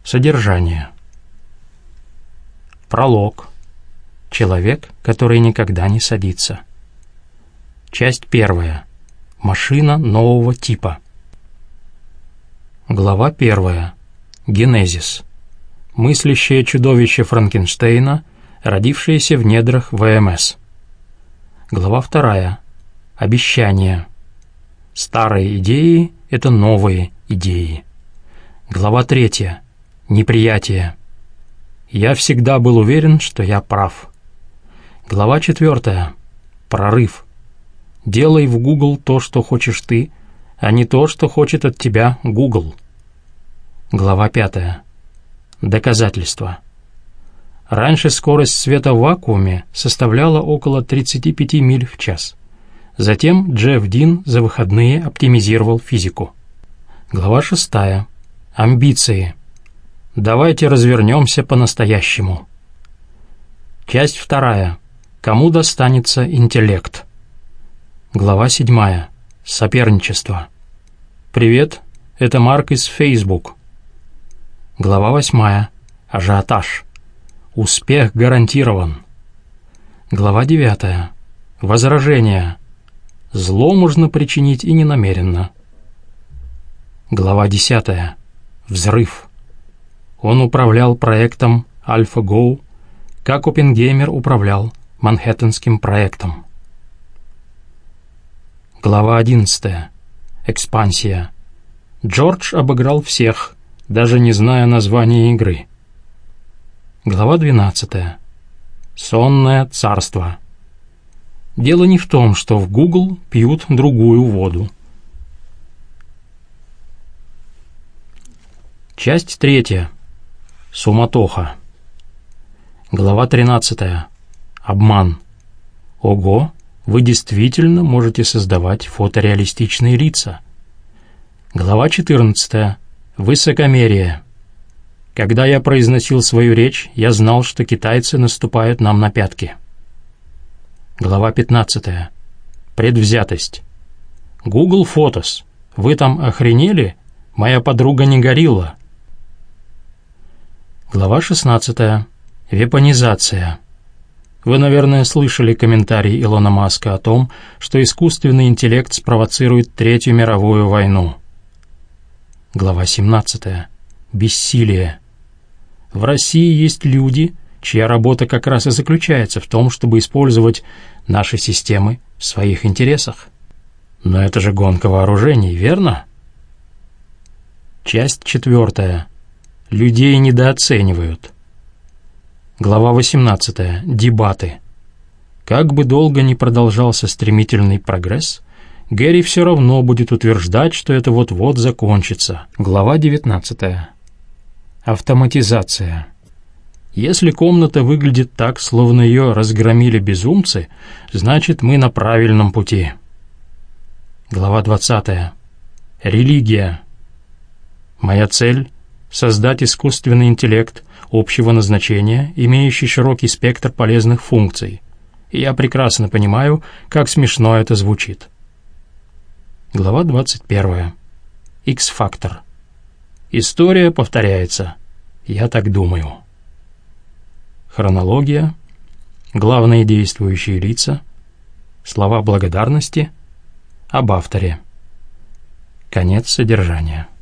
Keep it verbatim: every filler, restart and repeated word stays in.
Содержание. Пролог. Человек, который никогда не садится. Часть первая. Машина нового типа. Глава первая. Генезис. Мыслящее чудовище Франкенштейна, родившееся в недрах ВМС. Глава вторая. Обещание. Старые идеи — это новые идеи. Глава третья. Неприятие. Я всегда был уверен, что я прав. Глава четвертая. Прорыв. Делай в Google то, что хочешь ты, а не то, что хочет от тебя Google. Глава пятая. Доказательства. Раньше скорость света в вакууме составляла около тридцать пять миль в час. Затем Джефф Дин за выходные оптимизировал физику. Глава шестая. Амбиции. Давайте развернемся по-настоящему. Часть вторая. Кому достанется интеллект? Глава седьмая. Соперничество. Привет, это Марк из Facebook. Глава восьмая. Ажиотаж. Успех гарантирован. Глава девятая. Возражение. Зло можно причинить и ненамеренно. Глава десятая. Взрыв. Он управлял проектом AlphaGo, как Оппенгеймер управлял Манхэттенским проектом. Глава одиннадцатая. Экспансия. Джордж обыграл всех, даже не зная названия игры. Глава двенадцатая. Сонное царство. Дело не в том, что в Google пьют другую воду. Часть третья. Суматоха. Глава тринадцатая. Обман. Ого, вы действительно можете создавать фотореалистичные лица. Глава четырнадцатая. Высокомерие. Когда я произносил свою речь, я знал, что китайцы наступают нам на пятки. Глава пятнадцатая. Предвзятость. Google Photos. Вы там охренели? Моя подруга не горилла. Глава шестнадцатая. Вепонизация. Вы, наверное, слышали комментарий Илона Маска о том, что искусственный интеллект спровоцирует Третью мировую войну. Глава семнадцатая. Бессилие. В России есть люди, чья работа как раз и заключается в том, чтобы использовать наши системы в своих интересах. Но это же гонка вооружений, верно? Часть четвертая. Людей недооценивают. Глава восемнадцатая. Дебаты. Как бы долго ни продолжался стремительный прогресс, Гэри все равно будет утверждать, что это вот-вот закончится. Глава девятнадцатая. Автоматизация. Если комната выглядит так, словно ее разгромили безумцы, значит, мы на правильном пути. Глава двадцатая. Религия. Моя цель — создать искусственный интеллект общего назначения, имеющий широкий спектр полезных функций. И я прекрасно понимаю, как смешно это звучит. Глава двадцать первая. X-фактор. История повторяется. Я так думаю. Хронология. Главные действующие лица. Слова благодарности. Об авторе. Конец содержания.